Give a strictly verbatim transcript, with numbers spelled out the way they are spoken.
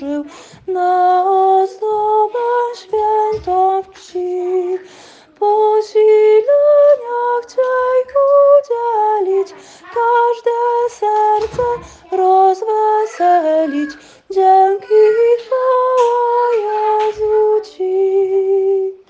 włożył na ozdobę świętą w krwi. Posilenia chciej udzielić, każde serce rozweselić. Dzięki i chwała Jezu Ci.